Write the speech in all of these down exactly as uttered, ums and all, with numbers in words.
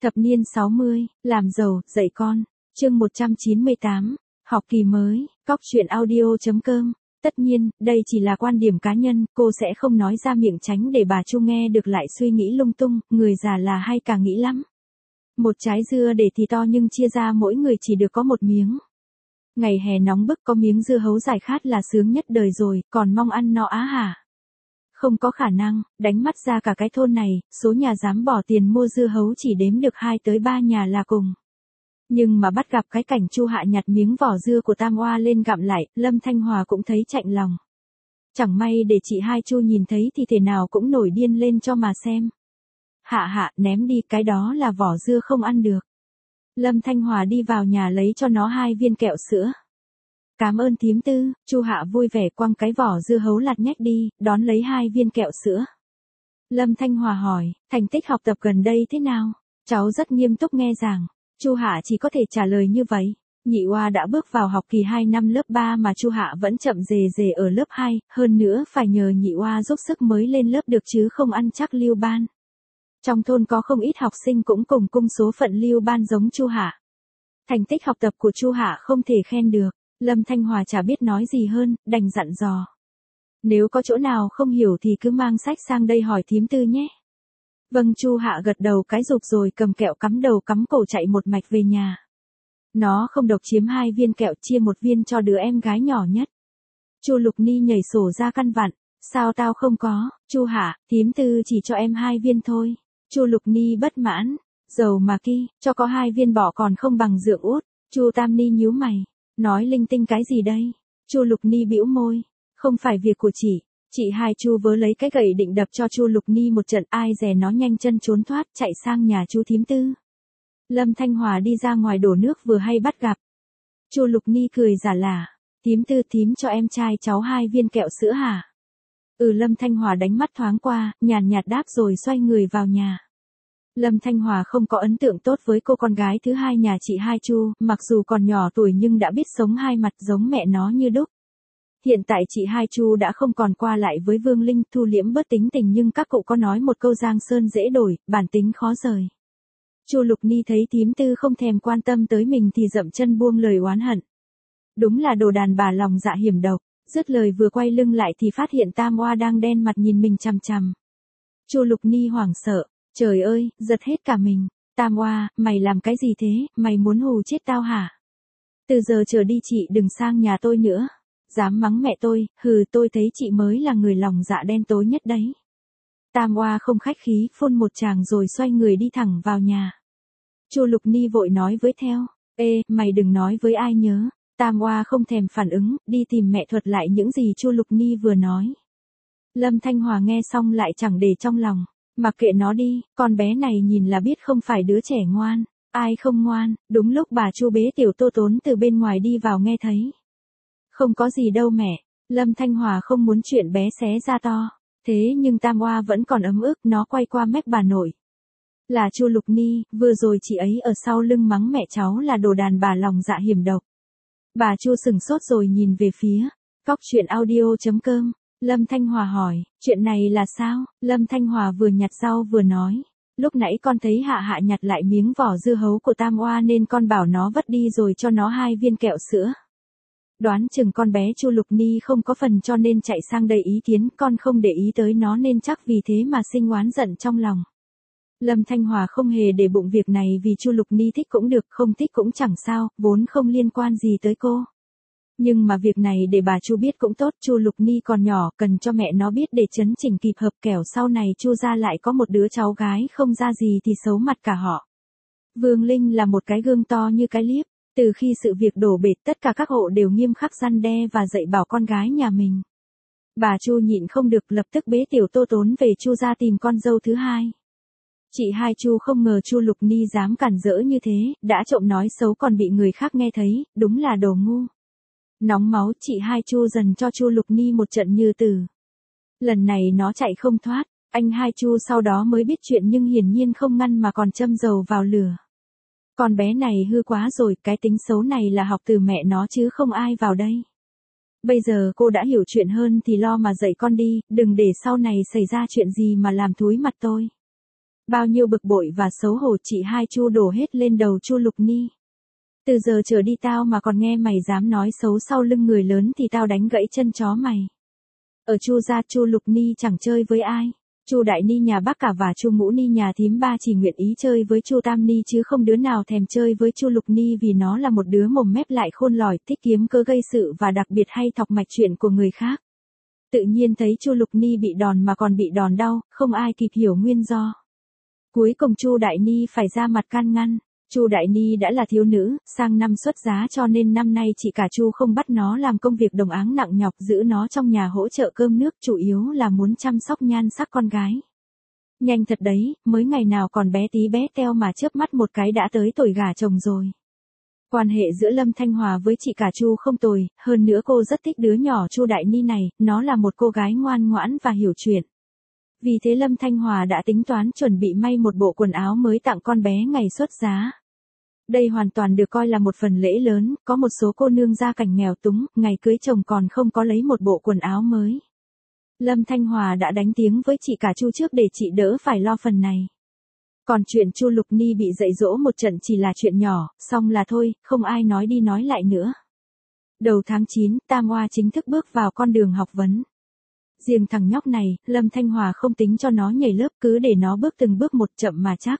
Thập niên sáu mươi, làm giàu, dạy con. Chương một trăm chín mươi tám, học kỳ mới, cóc truyện audio chấm com. Tất nhiên, đây chỉ là quan điểm cá nhân, cô sẽ không nói ra miệng tránh để bà Chu nghe được lại suy nghĩ lung tung, người già là hay càng nghĩ lắm. Một trái dưa để thì to nhưng chia ra mỗi người chỉ được có một miếng. Ngày hè nóng bức có miếng dưa hấu giải khát là sướng nhất đời rồi, còn mong ăn no á hả? Không có khả năng, đánh mắt ra cả cái thôn này, số nhà dám bỏ tiền mua dưa hấu chỉ đếm được hai tới ba nhà là cùng. Nhưng mà bắt gặp cái cảnh Chu Hạ nhặt miếng vỏ dưa của Tam Oa lên gặm lại, Lâm Thanh Hòa cũng thấy chạnh lòng. Chẳng may để chị hai Chu nhìn thấy thì thể nào cũng nổi điên lên cho mà xem. Hạ hạ, ném đi, cái đó là vỏ dưa không ăn được. Lâm Thanh Hòa đi vào nhà lấy cho nó hai viên kẹo sữa. Cảm ơn thím Tư. Chu Hạ vui vẻ quăng cái vỏ dưa hấu lặt nhách đi, đón lấy hai viên kẹo sữa. Lâm Thanh Hòa hỏi, thành tích học tập gần đây thế nào? Cháu rất nghiêm túc nghe giảng. Chu Hạ chỉ có thể trả lời như vậy. Nhị Oa đã bước vào học kỳ hai năm lớp ba mà Chu Hạ vẫn chậm rề rề ở lớp hai, hơn nữa phải nhờ Nhị Oa giúp sức mới lên lớp được chứ không ăn chắc lưu ban. Trong thôn có không ít học sinh cũng cùng cung số phận lưu ban giống Chu Hạ. Thành tích học tập của Chu Hạ không thể khen được. Lâm Thanh Hòa chả biết nói gì hơn, đành dặn dò. Nếu có chỗ nào không hiểu thì cứ mang sách sang đây hỏi thím Tư nhé. Vâng. Chu Hạ gật đầu cái rụp rồi cầm kẹo cắm đầu cắm cổ chạy một mạch về nhà. Nó không độc chiếm hai viên kẹo, chia một viên cho đứa em gái nhỏ nhất. Chu Lục Ni nhảy sổ ra căn vặn. Sao tao không có? Chu Hạ, thím Tư chỉ cho em hai viên thôi. Chu Lục Ni bất mãn. Dầu mà ki, cho có hai viên bỏ còn không bằng dượng út. Chu Tam Ni nhíu mày. Nói linh tinh cái gì đây? Chu Lục Ni bĩu môi. Không phải việc của chị. Chị hai Chu vớ lấy cái gậy định đập cho Chu Lục Ni một trận, ai dè nó nhanh chân trốn thoát chạy sang nhà Chu thím Tư. Lâm Thanh Hòa đi ra ngoài đổ nước vừa hay bắt gặp. Chu Lục Ni cười giả lả. Thím Tư, thím cho em trai cháu hai viên kẹo sữa hả? Ừ. Lâm Thanh Hòa đánh mắt thoáng qua, nhàn nhạt đáp rồi xoay người vào nhà. Lâm Thanh Hòa không có ấn tượng tốt với cô con gái thứ hai nhà chị hai Chu, mặc dù còn nhỏ tuổi nhưng đã biết sống hai mặt giống mẹ nó như đúc. Hiện tại chị hai Chu đã không còn qua lại với Vương Linh, thu liễm bớt tính tình nhưng các cụ có nói một câu giang sơn dễ đổi, bản tính khó rời. Chu Lục Ni thấy thím Tư không thèm quan tâm tới mình thì dậm chân buông lời oán hận. Đúng là đồ đàn bà lòng dạ hiểm độc. Dứt lời vừa quay lưng lại thì phát hiện Tam Oa đang đen mặt nhìn mình chằm chằm. Chu Lục Ni hoảng sợ. Trời ơi, giật hết cả mình. Tam Oa, mày làm cái gì thế, mày muốn hù chết tao hả? Từ giờ trở đi chị đừng sang nhà tôi nữa. Dám mắng mẹ tôi, hừ, tôi thấy chị mới là người lòng dạ đen tối nhất đấy. Tam Oa không khách khí phun một tràng rồi xoay người đi thẳng vào nhà. Chu Lục Ni vội nói với theo. Ê, mày đừng nói với ai nhớ. Tam Oa không thèm phản ứng, đi tìm mẹ thuật lại những gì Chu Lục Ni vừa nói. Lâm Thanh Hòa nghe xong lại chẳng để trong lòng. Mặc kệ nó đi, con bé này nhìn là biết không phải đứa trẻ ngoan. Ai không ngoan? Đúng lúc bà Chu bế tiểu Tô Tốn từ bên ngoài đi vào nghe thấy. Không có gì đâu mẹ. Lâm Thanh Hòa không muốn chuyện bé xé ra to. Thế nhưng Tam Oa vẫn còn ấm ức, nó quay qua mách bà nội. Là Chu Lục Ni, vừa rồi chị ấy ở sau lưng mắng mẹ cháu là đồ đàn bà lòng dạ hiểm độc. Bà Chu sừng sốt rồi nhìn về phía cóc truyện audio chấm com. Lâm Thanh Hòa hỏi, chuyện này là sao? Lâm Thanh Hòa vừa nhặt rau vừa nói. Lúc nãy con thấy Hạ Hạ nhặt lại miếng vỏ dưa hấu của Tam Oa nên con bảo nó vất đi rồi cho nó hai viên kẹo sữa. Đoán chừng con bé Chu Lục Ni không có phần cho nên chạy sang đây ý kiến, con không để ý tới nó nên chắc vì thế mà sinh oán giận trong lòng. Lâm Thanh Hòa không hề để bụng việc này vì Chu Lục Ni thích cũng được, không thích cũng chẳng sao, vốn không liên quan gì tới cô. Nhưng mà việc này để bà Chu biết cũng tốt, Chu Lục Ni còn nhỏ, cần cho mẹ nó biết để chấn chỉnh kịp hợp, kẻo sau này Chu gia lại có một đứa cháu gái không ra gì thì xấu mặt cả họ. Vương Linh là một cái gương to như cái liếp, từ khi sự việc đổ bể tất cả các hộ đều nghiêm khắc răn đe và dạy bảo con gái nhà mình. Bà Chu nhịn không được lập tức bế tiểu Tô Tốn về Chu gia tìm con dâu thứ hai. Chị hai Chu không ngờ Chu Lục Ni dám cản rỡ như thế, đã trộm nói xấu còn bị người khác nghe thấy, đúng là đồ ngu. Nóng máu, chị hai Chu dần cho Chu Lục Ni một trận như tử. Lần này nó chạy không thoát, anh hai Chu sau đó mới biết chuyện nhưng hiển nhiên không ngăn mà còn châm dầu vào lửa. Con bé này hư quá rồi, cái tính xấu này là học từ mẹ nó chứ không ai vào đây. Bây giờ cô đã hiểu chuyện hơn thì lo mà dạy con đi, đừng để sau này xảy ra chuyện gì mà làm thúi mặt tôi. Bao nhiêu bực bội và xấu hổ chị hai Chu đổ hết lên đầu Chu Lục Ni. Từ giờ trở đi tao mà còn nghe mày dám nói xấu sau lưng người lớn thì tao đánh gãy chân chó mày. Ở Chu gia Chu Lục Ni chẳng chơi với ai. Chu Đại Ni nhà bác cả và Chu Ngũ Ni nhà thím ba chỉ nguyện ý chơi với Chu Tam Ni chứ không đứa nào thèm chơi với Chu Lục Ni vì nó là một đứa mồm mép lại khôn lỏi, thích kiếm cớ gây sự và đặc biệt hay thọc mạch chuyện của người khác. Tự nhiên thấy Chu Lục Ni bị đòn mà còn bị đòn đau, không ai kịp hiểu nguyên do. Cuối cùng Chu Đại Ni phải ra mặt can ngăn. Chu Đại Ni đã là thiếu nữ, sang năm xuất giá cho nên năm nay chị cả Chu không bắt nó làm công việc đồng áng nặng nhọc, giữ nó trong nhà hỗ trợ cơm nước, chủ yếu là muốn chăm sóc nhan sắc con gái. Nhanh thật đấy, mới ngày nào còn bé tí bé teo mà chớp mắt một cái đã tới tuổi gả chồng rồi. Quan hệ giữa Lâm Thanh Hòa với chị cả Chu không tồi, hơn nữa cô rất thích đứa nhỏ Chu Đại Ni này, nó là một cô gái ngoan ngoãn và hiểu chuyện. Vì thế Lâm Thanh Hòa đã tính toán chuẩn bị may một bộ quần áo mới tặng con bé ngày xuất giá. Đây hoàn toàn được coi là một phần lễ lớn, có một số cô nương gia cảnh nghèo túng, ngày cưới chồng còn không có lấy một bộ quần áo mới. Lâm Thanh Hòa đã đánh tiếng với chị cả Chu trước để chị đỡ phải lo phần này. Còn chuyện Chu Lục Ni bị dạy dỗ một trận chỉ là chuyện nhỏ, xong là thôi, không ai nói đi nói lại nữa. Đầu tháng chín, Tam Oa chính thức bước vào con đường học vấn. Riêng thằng nhóc này, Lâm Thanh Hòa không tính cho nó nhảy lớp, cứ để nó bước từng bước một chậm mà chắc.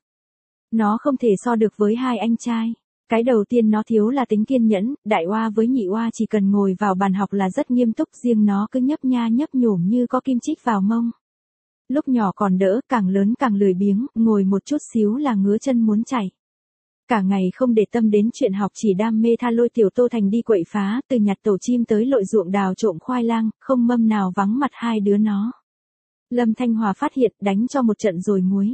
Nó không thể so được với hai anh trai. Cái đầu tiên nó thiếu là tính kiên nhẫn, đại oa với nhị oa chỉ cần ngồi vào bàn học là rất nghiêm túc, riêng nó cứ nhấp nha nhấp nhổm như có kim chích vào mông. Lúc nhỏ còn đỡ, càng lớn càng lười biếng, ngồi một chút xíu là ngứa chân muốn chảy. Cả ngày không để tâm đến chuyện học, chỉ đam mê tha lôi tiểu Tô Thành đi quậy phá, từ nhặt tổ chim tới lội ruộng đào trộm khoai lang, không mâm nào vắng mặt hai đứa nó. Lâm Thanh Hòa phát hiện, đánh cho một trận rồi muối.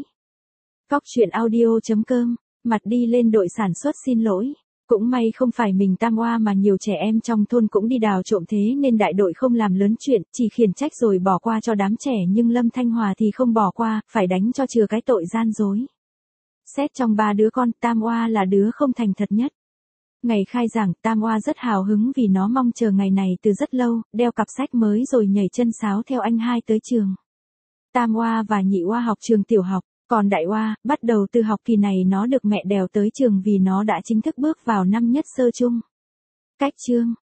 Cóc truyện audio chấm com, mặt đi lên đội sản xuất xin lỗi. Cũng may không phải mình Tam Oa mà nhiều trẻ em trong thôn cũng đi đào trộm, thế nên đại đội không làm lớn chuyện, chỉ khiển trách rồi bỏ qua cho đám trẻ, nhưng Lâm Thanh Hòa thì không bỏ qua, phải đánh cho chừa cái tội gian dối. Xét trong ba đứa con, Tam Oa là đứa không thành thật nhất. Ngày khai giảng, Tam Oa rất hào hứng vì nó mong chờ ngày này từ rất lâu, đeo cặp sách mới rồi nhảy chân sáo theo anh hai tới trường. Tam Oa và nhị Oa học trường tiểu học, còn đại Oa, bắt đầu từ học kỳ này nó được mẹ đèo tới trường vì nó đã chính thức bước vào năm nhất sơ chung. Cách chương